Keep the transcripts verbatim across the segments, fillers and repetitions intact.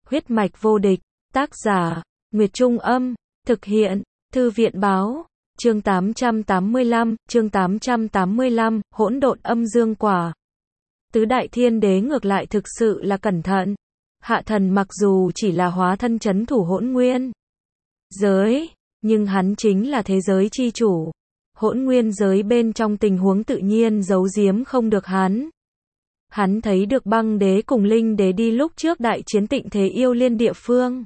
Huyết mạch vô địch, tác giả, Nguyệt Trung Âm, thực hiện, Thư viện Báo, chương tám trăm tám mươi lăm, chương tám trăm tám mươi lăm, hỗn độn âm dương quả. Tứ đại thiên đế ngược lại thực sự là cẩn thận. Hạ thần mặc dù chỉ là hóa thân chấn thủ hỗn nguyên giới, nhưng hắn chính là thế giới chi chủ. Hỗn nguyên giới bên trong tình huống tự nhiên giấu giếm không được hắn. Hắn thấy được băng đế cùng linh đế đi lúc trước đại chiến tịnh thế yêu liên địa phương.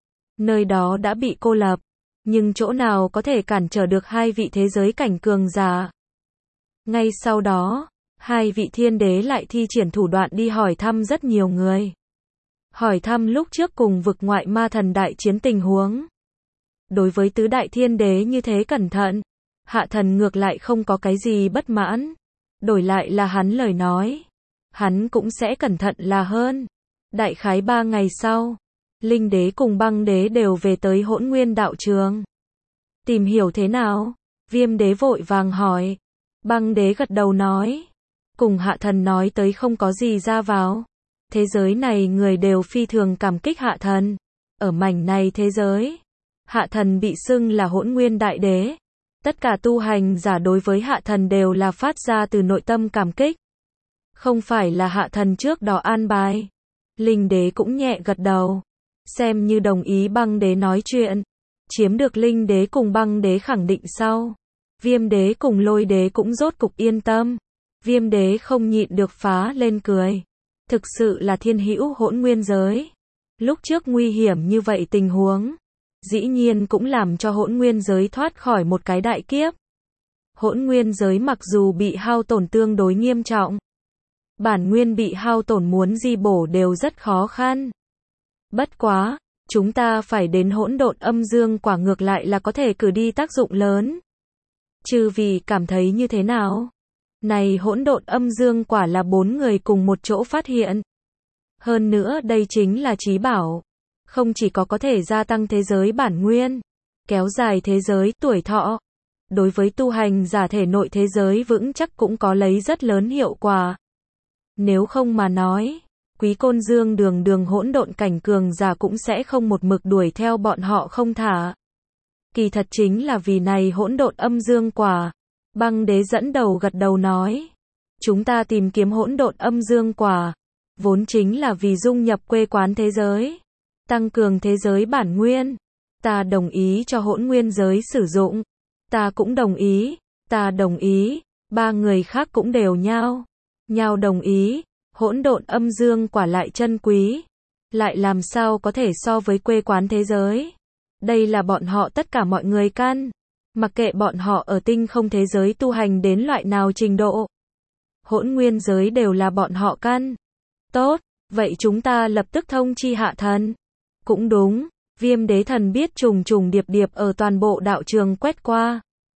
Nơi đó đã bị cô lập, nhưng chỗ nào có thể cản trở được hai vị thế giới cảnh cường giả. Ngay sau đó, hai vị thiên đế lại thi triển thủ đoạn đi hỏi thăm rất nhiều người. Hỏi thăm lúc trước cùng vực ngoại ma thần đại chiến tình huống. Đối với tứ đại thiên đế như thế cẩn thận, hạ thần ngược lại không có cái gì bất mãn. Đổi lại là hắn lời nói, hắn cũng sẽ cẩn thận là hơn. Đại khái ba ngày sau, linh đế cùng băng đế đều về tới hỗn nguyên đạo trường. Tìm hiểu thế nào? Viêm đế vội vàng hỏi. Băng đế gật đầu nói. Cùng hạ thần nói tới không có gì ra vào. Thế giới này người đều phi thường cảm kích hạ thần. Ở mảnh này thế giới, hạ thần bị xưng là hỗn nguyên đại đế. Tất cả tu hành giả đối với hạ thần đều là phát ra từ nội tâm cảm kích. Không phải là hạ thần trước đó an bài. Linh đế cũng nhẹ gật đầu, xem như đồng ý băng đế nói chuyện. Chiếm được linh đế cùng băng đế khẳng định sau, viêm đế cùng lôi đế cũng rốt cục yên tâm. Viêm đế không nhịn được phá lên cười. Thực sự là thiên hữu hỗn nguyên giới. Lúc trước nguy hiểm như vậy tình huống, dĩ nhiên cũng làm cho hỗn nguyên giới thoát khỏi một cái đại kiếp. Hỗn nguyên giới mặc dù bị hao tổn tương đối nghiêm trọng, bản nguyên bị hao tổn muốn di bổ đều rất khó khăn. Bất quá, chúng ta phải đến hỗn độn âm dương quả ngược lại là có thể cử đi tác dụng lớn. Chư vị cảm thấy như thế nào? Này hỗn độn âm dương quả là bốn người cùng một chỗ phát hiện. Hơn nữa đây chính là chí bảo. Không chỉ có có thể gia tăng thế giới bản nguyên, kéo dài thế giới tuổi thọ. Đối với tu hành giả thể nội thế giới vững chắc cũng có lấy rất lớn hiệu quả. Nếu không mà nói, Quý Côn Dương đường đường hỗn độn cảnh cường giả cũng sẽ không một mực đuổi theo bọn họ không thả. Kỳ thật chính là vì này hỗn độn âm dương quả. Băng đế dẫn đầu gật đầu nói. Chúng ta tìm kiếm hỗn độn âm dương quả, vốn chính là vì dung nhập quê quán thế giới, tăng cường thế giới bản nguyên. Ta đồng ý cho hỗn nguyên giới sử dụng. Ta cũng đồng ý. Ta đồng ý. Ba người khác cũng đều nhao nhao đồng ý. Hỗn độn âm dương quả lại chân quý, lại làm sao có thể so với quê quán thế giới. Đây là bọn họ tất cả mọi người căn. Mặc kệ bọn họ ở tinh không thế giới tu hành đến loại nào trình độ, hỗn nguyên giới đều là bọn họ căn. Tốt, vậy chúng ta lập tức thông chi hạ thần. Cũng đúng, viêm đế thần biết trùng trùng điệp điệp ở toàn bộ đạo trường quét qua.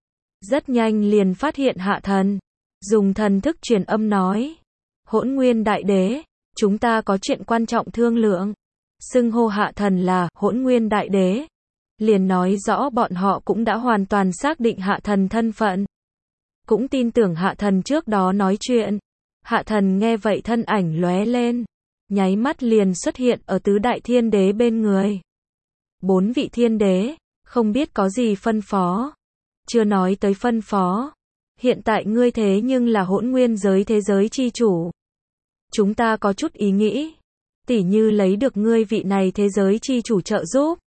Rất nhanh liền phát hiện hạ thần, dùng thần thức truyền âm nói. Hỗn nguyên đại đế, chúng ta có chuyện quan trọng thương lượng. Xưng hô hạ thần là hỗn nguyên đại đế, liền nói rõ bọn họ cũng đã hoàn toàn xác định hạ thần thân phận. Cũng tin tưởng hạ thần trước đó nói chuyện. Hạ thần nghe vậy thân ảnh lóe lên, nháy mắt liền xuất hiện ở tứ đại thiên đế bên người. Bốn vị thiên đế, không biết có gì phân phó. Chưa nói tới phân phó. Hiện tại ngươi thế nhưng là hỗn nguyên giới thế giới chi chủ. Chúng ta có chút ý nghĩ, tỉ như lấy được ngươi vị này thế giới chi chủ trợ giúp.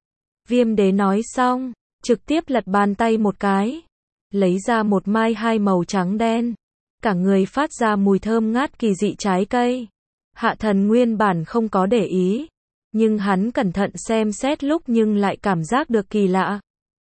Viêm đế nói xong, trực tiếp lật bàn tay một cái, lấy ra một mai hai màu trắng đen, cả người phát ra mùi thơm ngát kỳ dị trái cây. Hạ thần nguyên bản không có để ý, nhưng hắn cẩn thận xem xét lúc nhưng lại cảm giác được kỳ lạ.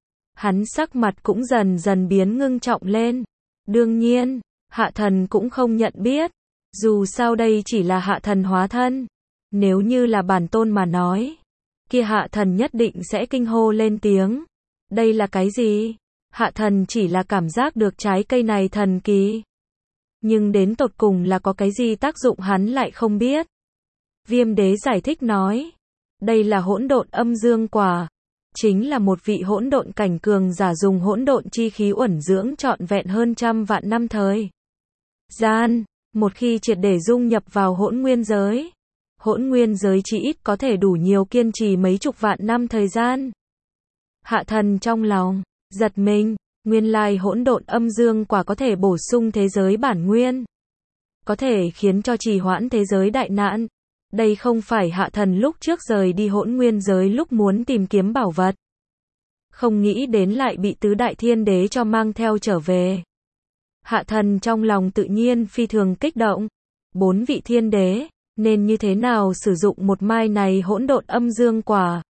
Hắn sắc mặt cũng dần dần biến ngưng trọng lên. Đương nhiên, hạ thần cũng không nhận biết. Dù sao đây chỉ là hạ thần hóa thân. Nếu như là bản tôn mà nói, kia hạ thần nhất định sẽ kinh hô lên tiếng. Đây là cái gì? Hạ thần chỉ là cảm giác được trái cây này thần kỳ. Nhưng đến tột cùng là có cái gì tác dụng hắn lại không biết. Viêm đế giải thích nói. Đây là hỗn độn âm dương quả. Chính là một vị hỗn độn cảnh cường giả dùng hỗn độn chi khí uẩn dưỡng trọn vẹn hơn trăm vạn năm thời gian. Một khi triệt để dung nhập vào hỗn nguyên giới, hỗn nguyên giới chỉ ít có thể đủ nhiều kiên trì mấy chục vạn năm thời gian. Hạ thần trong lòng giật mình, nguyên lai hỗn độn âm dương quả có thể bổ sung thế giới bản nguyên, có thể khiến cho trì hoãn thế giới đại nạn. Đây không phải hạ thần lúc trước rời đi hỗn nguyên giới lúc muốn tìm kiếm bảo vật, không nghĩ đến lại bị tứ đại thiên đế cho mang theo trở về. Hạ thần trong lòng tự nhiên phi thường kích động. Bốn vị thiên đế, nên như thế nào sử dụng một mai này hỗn độn âm dương quả?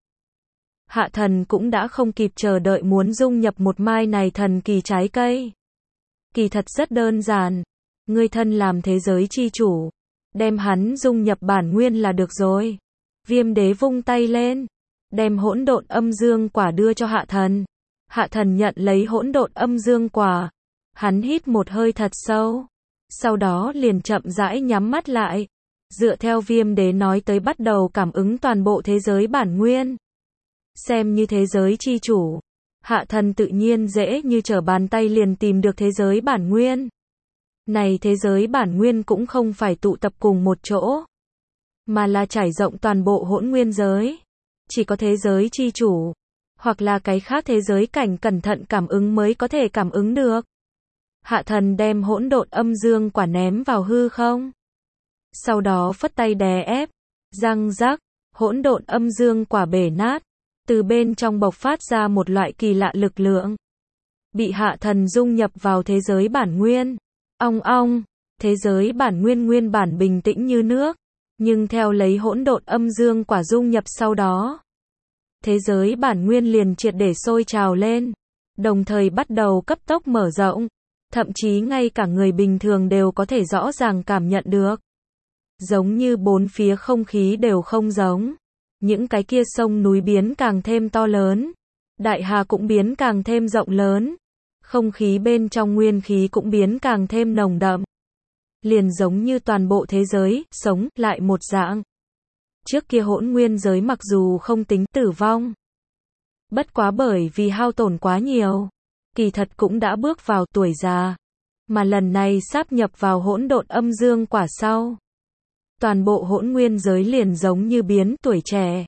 Hạ thần cũng đã không kịp chờ đợi muốn dung nhập một mai này thần kỳ trái cây. Kỳ thật rất đơn giản. Ngươi thân làm thế giới chi chủ, đem hắn dung nhập bản nguyên là được rồi. Viêm đế vung tay lên, đem hỗn độn âm dương quả đưa cho hạ thần. Hạ thần nhận lấy hỗn độn âm dương quả. Hắn hít một hơi thật sâu, sau đó liền chậm rãi nhắm mắt lại, dựa theo viêm đế nói tới bắt đầu cảm ứng toàn bộ thế giới bản nguyên. Xem như thế giới chi chủ, hạ thần tự nhiên dễ như trở bàn tay liền tìm được thế giới bản nguyên. Này thế giới bản nguyên cũng không phải tụ tập cùng một chỗ, mà là trải rộng toàn bộ hỗn nguyên giới. Chỉ có thế giới chi chủ, hoặc là cái khác thế giới cảnh cẩn thận cảm ứng mới có thể cảm ứng được. Hạ thần đem hỗn độn âm dương quả ném vào hư không. Sau đó phất tay đè ép, răng rắc, hỗn độn âm dương quả bể nát, từ bên trong bộc phát ra một loại kỳ lạ lực lượng. Bị hạ thần dung nhập vào thế giới bản nguyên. Ong ong, thế giới bản nguyên nguyên bản bình tĩnh như nước, nhưng theo lấy hỗn độn âm dương quả dung nhập sau đó, thế giới bản nguyên liền triệt để sôi trào lên, đồng thời bắt đầu cấp tốc mở rộng. Thậm chí ngay cả người bình thường đều có thể rõ ràng cảm nhận được. Giống như bốn phía không khí đều không giống. Những cái kia sông núi biến càng thêm to lớn. Đại hà cũng biến càng thêm rộng lớn. Không khí bên trong nguyên khí cũng biến càng thêm nồng đậm. Liền giống như toàn bộ thế giới, sống lại một dạng. Trước kia hỗn nguyên giới mặc dù không tính tử vong, bất quá bởi vì hao tổn quá nhiều, kỳ thật cũng đã bước vào tuổi già, mà lần này sáp nhập vào hỗn độn âm dương quả sau, toàn bộ hỗn nguyên giới liền giống như biến tuổi trẻ.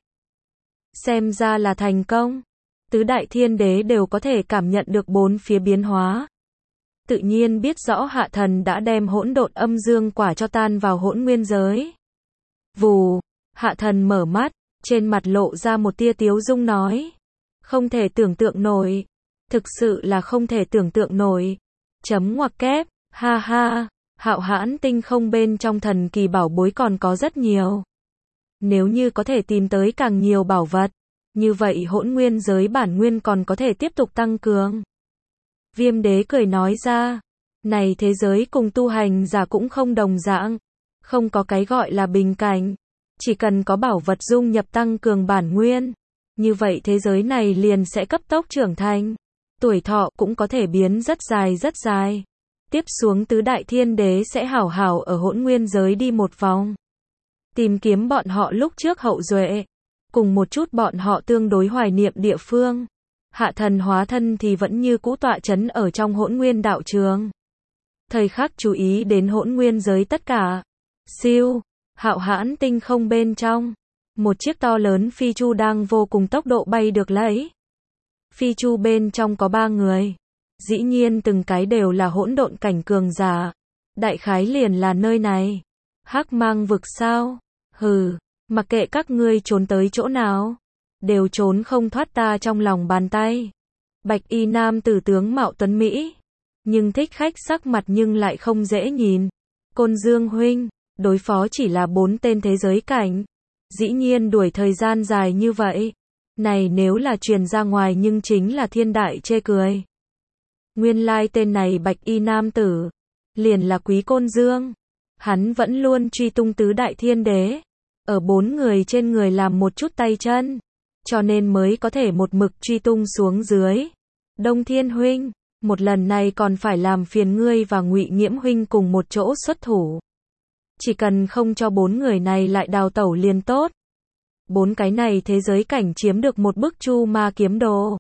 Xem ra là thành công. Tứ đại thiên đế đều có thể cảm nhận được bốn phía biến hóa. Tự nhiên biết rõ hạ thần đã đem hỗn độn âm dương quả cho tan vào hỗn nguyên giới. Vù, hạ thần mở mắt, trên mặt lộ ra một tia tiếu dung nói. Không thể tưởng tượng nổi. Thực sự là không thể tưởng tượng nổi. Chấm ngoặc kép, ha ha, hạo hãn tinh không bên trong thần kỳ bảo bối còn có rất nhiều. Nếu như có thể tìm tới càng nhiều bảo vật, như vậy hỗn nguyên giới bản nguyên còn có thể tiếp tục tăng cường. Viêm đế cười nói ra, này thế giới cùng tu hành giả cũng không đồng dạng, không có cái gọi là bình cảnh, chỉ cần có bảo vật dung nhập tăng cường bản nguyên, như vậy thế giới này liền sẽ cấp tốc trưởng thành, tuổi thọ cũng có thể biến rất dài rất dài. Tiếp xuống tứ đại thiên đế sẽ hảo hảo ở hỗn nguyên giới đi một vòng, tìm kiếm bọn họ lúc trước hậu duệ, cùng một chút bọn họ tương đối hoài niệm địa phương. Hạ thần hóa thân thì vẫn như cũ tọa chấn ở trong hỗn nguyên đạo trường. Thời khắc chú ý đến hỗn nguyên giới tất cả. Siêu, hạo hãn tinh không bên trong, một chiếc to lớn phi chu đang vô cùng tốc độ bay được lấy. Phi chu bên trong có ba người. Dĩ nhiên từng cái đều là hỗn độn cảnh cường giả. Đại khái liền là nơi này. Hắc mang vực sao? Hừ, mặc kệ các ngươi trốn tới chỗ nào, đều trốn không thoát ta trong lòng bàn tay. Bạch y nam tử tướng mạo tuấn Mỹ, nhưng thích khách sắc mặt nhưng lại không dễ nhìn. Côn Dương huynh, đối phó chỉ là bốn tên thế giới cảnh. Dĩ nhiên đuổi thời gian dài như vậy. Này nếu là truyền ra ngoài nhưng chính là thiên đại chê cười. Nguyên lai tên này bạch y nam tử, liền là Quý Côn Dương. Hắn vẫn luôn truy tung tứ đại thiên đế, ở bốn người trên người làm một chút tay chân, cho nên mới có thể một mực truy tung xuống dưới. Đông Thiên huynh, một lần này còn phải làm phiền ngươi và Ngụy Nghiễm huynh cùng một chỗ xuất thủ. Chỉ cần không cho bốn người này lại đào tẩu liền tốt. Bốn cái này thế giới cảnh chiếm được một bức chu ma kiếm đồ.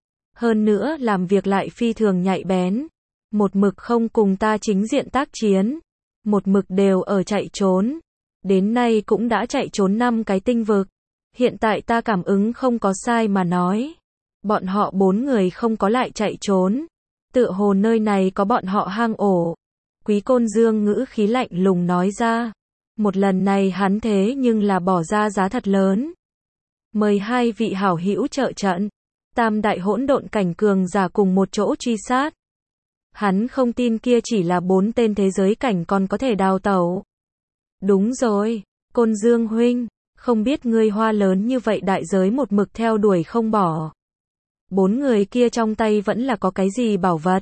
Hơn nữa làm việc lại phi thường nhạy bén. Một mực không cùng ta chính diện tác chiến. Một mực đều ở chạy trốn. đến nay cũng đã chạy trốn năm cái tinh vực. Hiện tại ta cảm ứng không có sai mà nói. Bọn họ bốn người không có lại chạy trốn. Tựa hồ nơi này có bọn họ hang ổ. Quý Côn Dương ngữ khí lạnh lùng nói ra. Một lần này hắn thế nhưng là bỏ ra giá thật lớn. Mời hai vị hảo hữu trợ trận. Tam đại hỗn độn cảnh cường giả cùng một chỗ truy sát. Hắn không tin kia chỉ là bốn tên thế giới cảnh còn có thể đào tẩu. Đúng rồi, Côn Dương huynh, không biết ngươi hoa lớn như vậy đại giới một mực theo đuổi không bỏ. Bốn người kia trong tay vẫn là có cái gì bảo vật?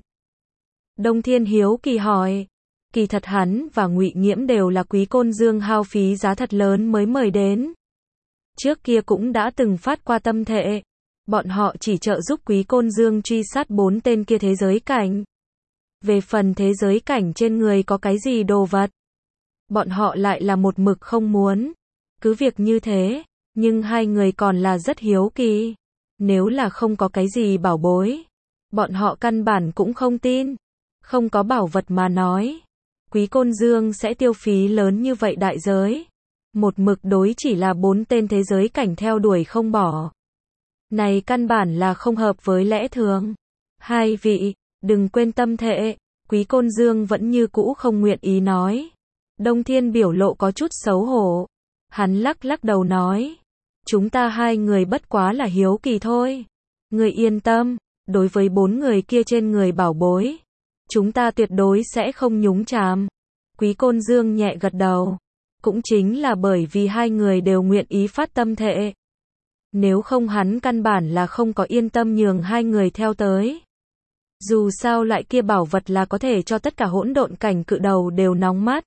Đông Thiên hiếu kỳ hỏi. Kỳ thật hắn và Ngụy Nghiễm đều là Quý Côn Dương hao phí giá thật lớn mới mời đến. Trước kia cũng đã từng phát qua tâm thệ. Bọn họ chỉ trợ giúp Quý Côn Dương truy sát bốn tên kia thế giới cảnh. Về phần thế giới cảnh trên người có cái gì đồ vật, bọn họ lại là một mực không muốn. Cứ việc như thế, nhưng hai người còn là rất hiếu kỳ. Nếu là không có cái gì bảo bối, bọn họ căn bản cũng không tin. Không có bảo vật mà nói, Quý Côn Dương sẽ tiêu phí lớn như vậy đại giới. Một mực đối chỉ là bốn tên thế giới cảnh theo đuổi không bỏ. Này căn bản là không hợp với lẽ thường. Hai vị, đừng quên tâm thệ. Quý Côn Dương vẫn như cũ không nguyện ý nói. Đông Thiên biểu lộ có chút xấu hổ. Hắn lắc lắc đầu nói. Chúng ta hai người bất quá là hiếu kỳ thôi. Người yên tâm, đối với bốn người kia trên người bảo bối, chúng ta tuyệt đối sẽ không nhúng chàm. Quý Côn Dương nhẹ gật đầu. Cũng chính là bởi vì hai người đều nguyện ý phát tâm thệ. Nếu không hắn căn bản là không có yên tâm nhường hai người theo tới. Dù sao lại kia bảo vật là có thể cho tất cả hỗn độn cảnh cự đầu đều nóng mắt.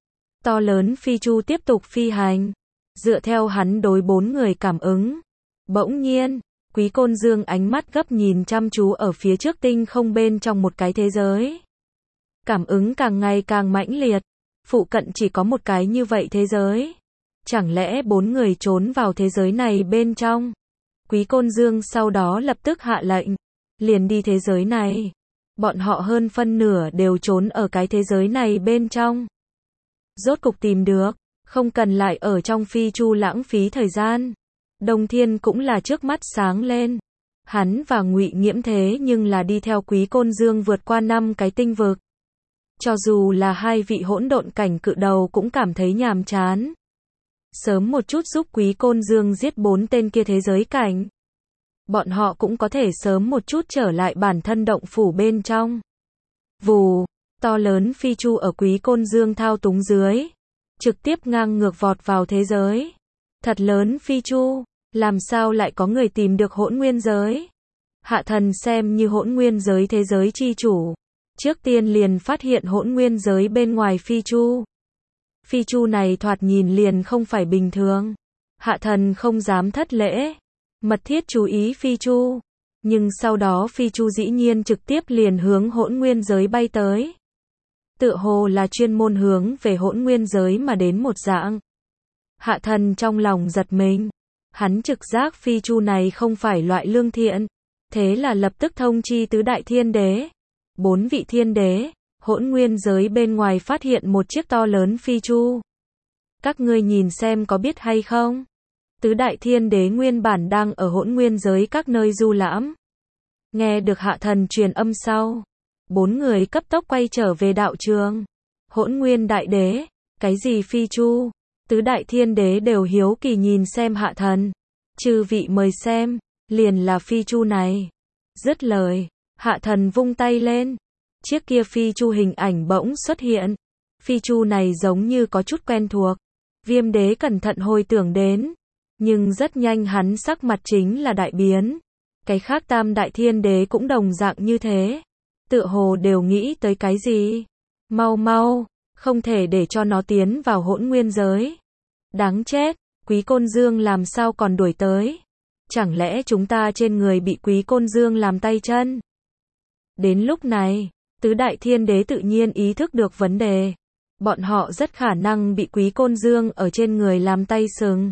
To lớn phi chu tiếp tục phi hành. Dựa theo hắn đối bốn người cảm ứng. Bỗng nhiên, Quý Côn Dương ánh mắt gấp nhìn chăm chú ở phía trước tinh không bên trong một cái thế giới. Cảm ứng càng ngày càng mãnh liệt. Phụ cận chỉ có một cái như vậy thế giới. Chẳng lẽ bốn người trốn vào thế giới này bên trong? Quý Côn Dương sau đó lập tức hạ lệnh. Liền đi thế giới này. Bọn họ hơn phân nửa đều trốn ở cái thế giới này bên trong. Rốt cục tìm được. Không cần lại ở trong phi chu lãng phí thời gian. Đông Thiên cũng là trước mắt sáng lên. Hắn và Ngụy Nghiễm thế nhưng là đi theo Quý Côn Dương vượt qua năm cái tinh vực. Cho dù là hai vị hỗn độn cảnh cự đầu cũng cảm thấy nhàm chán. Sớm một chút giúp Quý Côn Dương giết bốn tên kia thế giới cảnh. Bọn họ cũng có thể sớm một chút trở lại bản thân động phủ bên trong. Vù, to lớn phi chu ở Quý Côn Dương thao túng dưới. Trực tiếp ngang ngược vọt vào thế giới. Thật lớn phi chu, làm sao lại có người tìm được hỗn nguyên giới? Hạ thần xem như hỗn nguyên giới thế giới chi chủ. Trước tiên liền phát hiện hỗn nguyên giới bên ngoài phi chu. Phi chu này thoạt nhìn liền không phải bình thường. Hạ thần không dám thất lễ. Mật thiết chú ý phi chu. Nhưng sau đó phi chu dĩ nhiên trực tiếp liền hướng hỗn nguyên giới bay tới. Tựa hồ là chuyên môn hướng về hỗn nguyên giới mà đến một dạng. Hạ thần trong lòng giật mình. Hắn trực giác phi chu này không phải loại lương thiện. Thế là lập tức thông chi tứ đại thiên đế. Bốn vị thiên đế, hỗn nguyên giới bên ngoài phát hiện một chiếc to lớn phi chu. Các ngươi nhìn xem có biết hay không? Tứ đại thiên đế nguyên bản đang ở hỗn nguyên giới các nơi du lãm. Nghe được hạ thần truyền âm sau. Bốn người cấp tốc quay trở về đạo trường. Hỗn nguyên đại đế, cái gì phi chu? Tứ đại thiên đế đều hiếu kỳ nhìn xem hạ thần. Chư vị mời xem, liền là phi chu này. Dứt lời, hạ thần vung tay lên. Chiếc kia phi chu hình ảnh bỗng xuất hiện. Phi chu này giống như có chút quen thuộc. Viêm đế cẩn thận hồi tưởng đến. Nhưng rất nhanh hắn sắc mặt chính là đại biến. Cái khác tam đại thiên đế cũng đồng dạng như thế. Tựa hồ đều nghĩ tới cái gì? Mau mau, không thể để cho nó tiến vào hỗn nguyên giới. Đáng chết, Quý Côn Dương làm sao còn đuổi tới? Chẳng lẽ chúng ta trên người bị Quý Côn Dương làm tay chân? Đến lúc này, tứ đại thiên đế tự nhiên ý thức được vấn đề. Bọn họ rất khả năng bị Quý Côn Dương ở trên người làm tay sừng.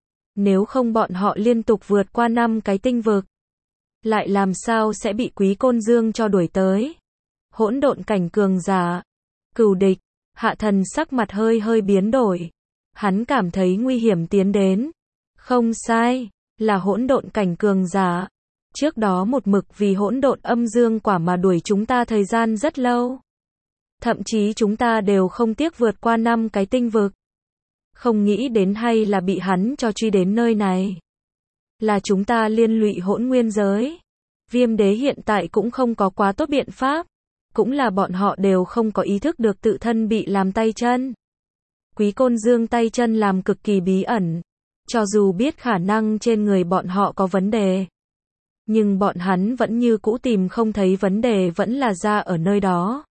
Nếu không bọn họ liên tục vượt qua năm cái tinh vực. Lại làm sao sẽ bị Quý Côn Dương cho đuổi tới? Hỗn độn cảnh cường giả. Cừu địch. Hạ thần sắc mặt hơi hơi biến đổi. Hắn cảm thấy nguy hiểm tiến đến. Không sai, là hỗn độn cảnh cường giả. Trước đó một mực vì hỗn độn âm dương quả mà đuổi chúng ta thời gian rất lâu. Thậm chí chúng ta đều không tiếc vượt qua năm cái tinh vực. Không nghĩ đến hay là bị hắn cho truy đến nơi này. Là chúng ta liên lụy hỗn nguyên giới. Viêm đế hiện tại cũng không có quá tốt biện pháp. Cũng là bọn họ đều không có ý thức được tự thân bị làm tay chân. Quý Côn Dương tay chân làm cực kỳ bí ẩn. Cho dù biết khả năng trên người bọn họ có vấn đề. Nhưng bọn hắn vẫn như cũ tìm không thấy vấn đề vẫn là ra ở nơi đó.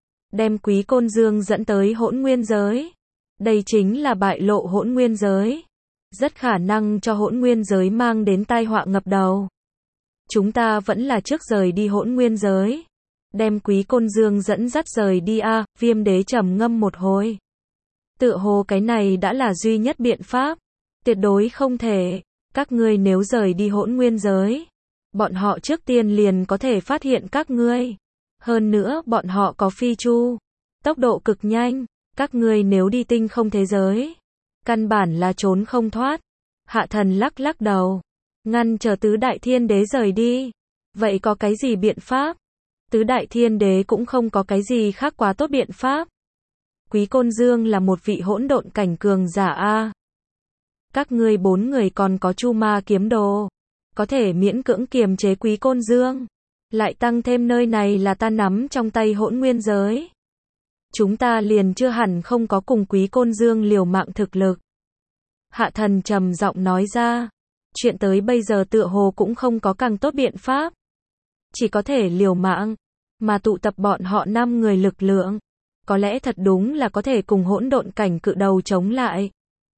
Đem Quý Côn Dương dẫn tới hỗn nguyên giới. Đây chính là bại lộ hỗn nguyên giới. Rất khả năng cho hỗn nguyên giới mang đến tai họa ngập đầu. Chúng ta vẫn là trước rời đi hỗn nguyên giới. Đem Quý Côn Dương dẫn dắt rời đi a, à, Viêm đế trầm ngâm một hồi. Tựa hồ cái này đã là duy nhất biện pháp. Tuyệt đối không thể. Các ngươi nếu rời đi hỗn nguyên giới. Bọn họ trước tiên liền có thể phát hiện các ngươi. Hơn nữa bọn họ có phi chu. Tốc độ cực nhanh. Các ngươi nếu đi tinh không thế giới. Căn bản là trốn không thoát. Hạ thần lắc lắc đầu. Ngăn chờ tứ đại thiên đế rời đi. Vậy có cái gì biện pháp? Tứ đại thiên đế cũng không có cái gì khác quá tốt biện pháp. Quý Côn Dương là một vị hỗn độn cảnh cường giả a. Các ngươi bốn người còn có Chu Ma kiếm đồ. Có thể miễn cưỡng kiềm chế Quý Côn Dương. Lại tăng thêm nơi này là ta nắm trong tay hỗn nguyên giới. Chúng ta liền chưa hẳn không có cùng Quý Côn Dương liều mạng thực lực. Hạ thần trầm giọng nói ra. Chuyện tới bây giờ tựa hồ cũng không có càng tốt biện pháp. Chỉ có thể liều mạng. Mà tụ tập bọn họ năm người lực lượng. Có lẽ thật đúng là có thể cùng hỗn độn cảnh cự đầu chống lại.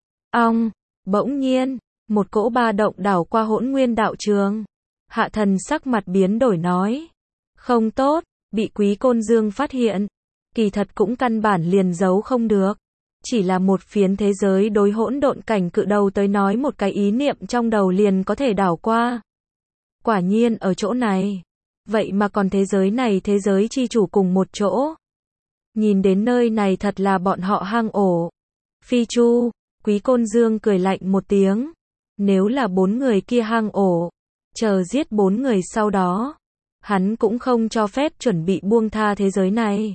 Ong, bỗng nhiên, một cỗ ba động đảo qua hỗn nguyên đạo trường. Hạ thần sắc mặt biến đổi nói. Không tốt, bị Quý Côn Dương phát hiện. Kỳ thật cũng căn bản liền giấu không được. Chỉ là một phiến thế giới đối hỗn độn cảnh cự đầu tới nói một cái ý niệm trong đầu liền có thể đảo qua. Quả nhiên ở chỗ này. Vậy mà còn thế giới này thế giới chi chủ cùng một chỗ. Nhìn đến nơi này thật là bọn họ hang ổ. Phi Chu, Quý Côn Dương cười lạnh một tiếng. Nếu là bốn người kia hang ổ. Chờ giết bốn người sau đó. Hắn cũng không cho phép chuẩn bị buông tha thế giới này.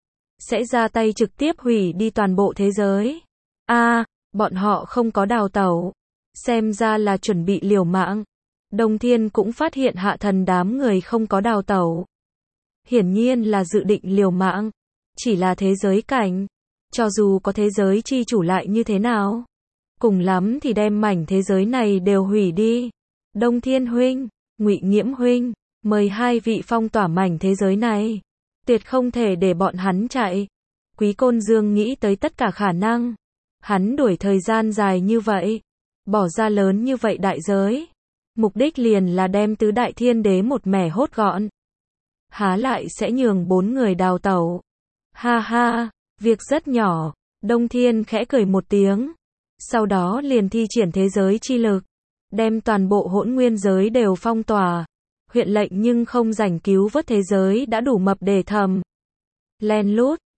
Sẽ ra tay trực tiếp hủy đi toàn bộ thế giới. A, à, bọn họ không có đào tẩu. Xem ra là chuẩn bị liều mạng. Đông Thiên cũng phát hiện hạ thần đám người không có đào tẩu. Hiển nhiên là dự định liều mạng. Chỉ là thế giới cảnh. Cho dù có thế giới chi chủ lại như thế nào. Cùng lắm thì đem mảnh thế giới này đều hủy đi. Đông Thiên huynh, Ngụy Nghiễm huynh, mời hai vị phong tỏa mảnh thế giới này. Tuyệt không thể để bọn hắn chạy. Quý Côn Dương nghĩ tới tất cả khả năng. Hắn đuổi thời gian dài như vậy. Bỏ ra lớn như vậy đại giới. Mục đích liền là đem tứ đại thiên đế một mẻ hốt gọn. Há lại sẽ nhường bốn người đào tẩu. Ha ha, việc rất nhỏ. Đông Thiên khẽ cười một tiếng. Sau đó liền thi triển thế giới chi lực. Đem toàn bộ hỗn nguyên giới đều phong tỏa. Huyện lệnh nhưng không rảnh cứu vớt thế giới đã đủ mập để thầm. Len lút,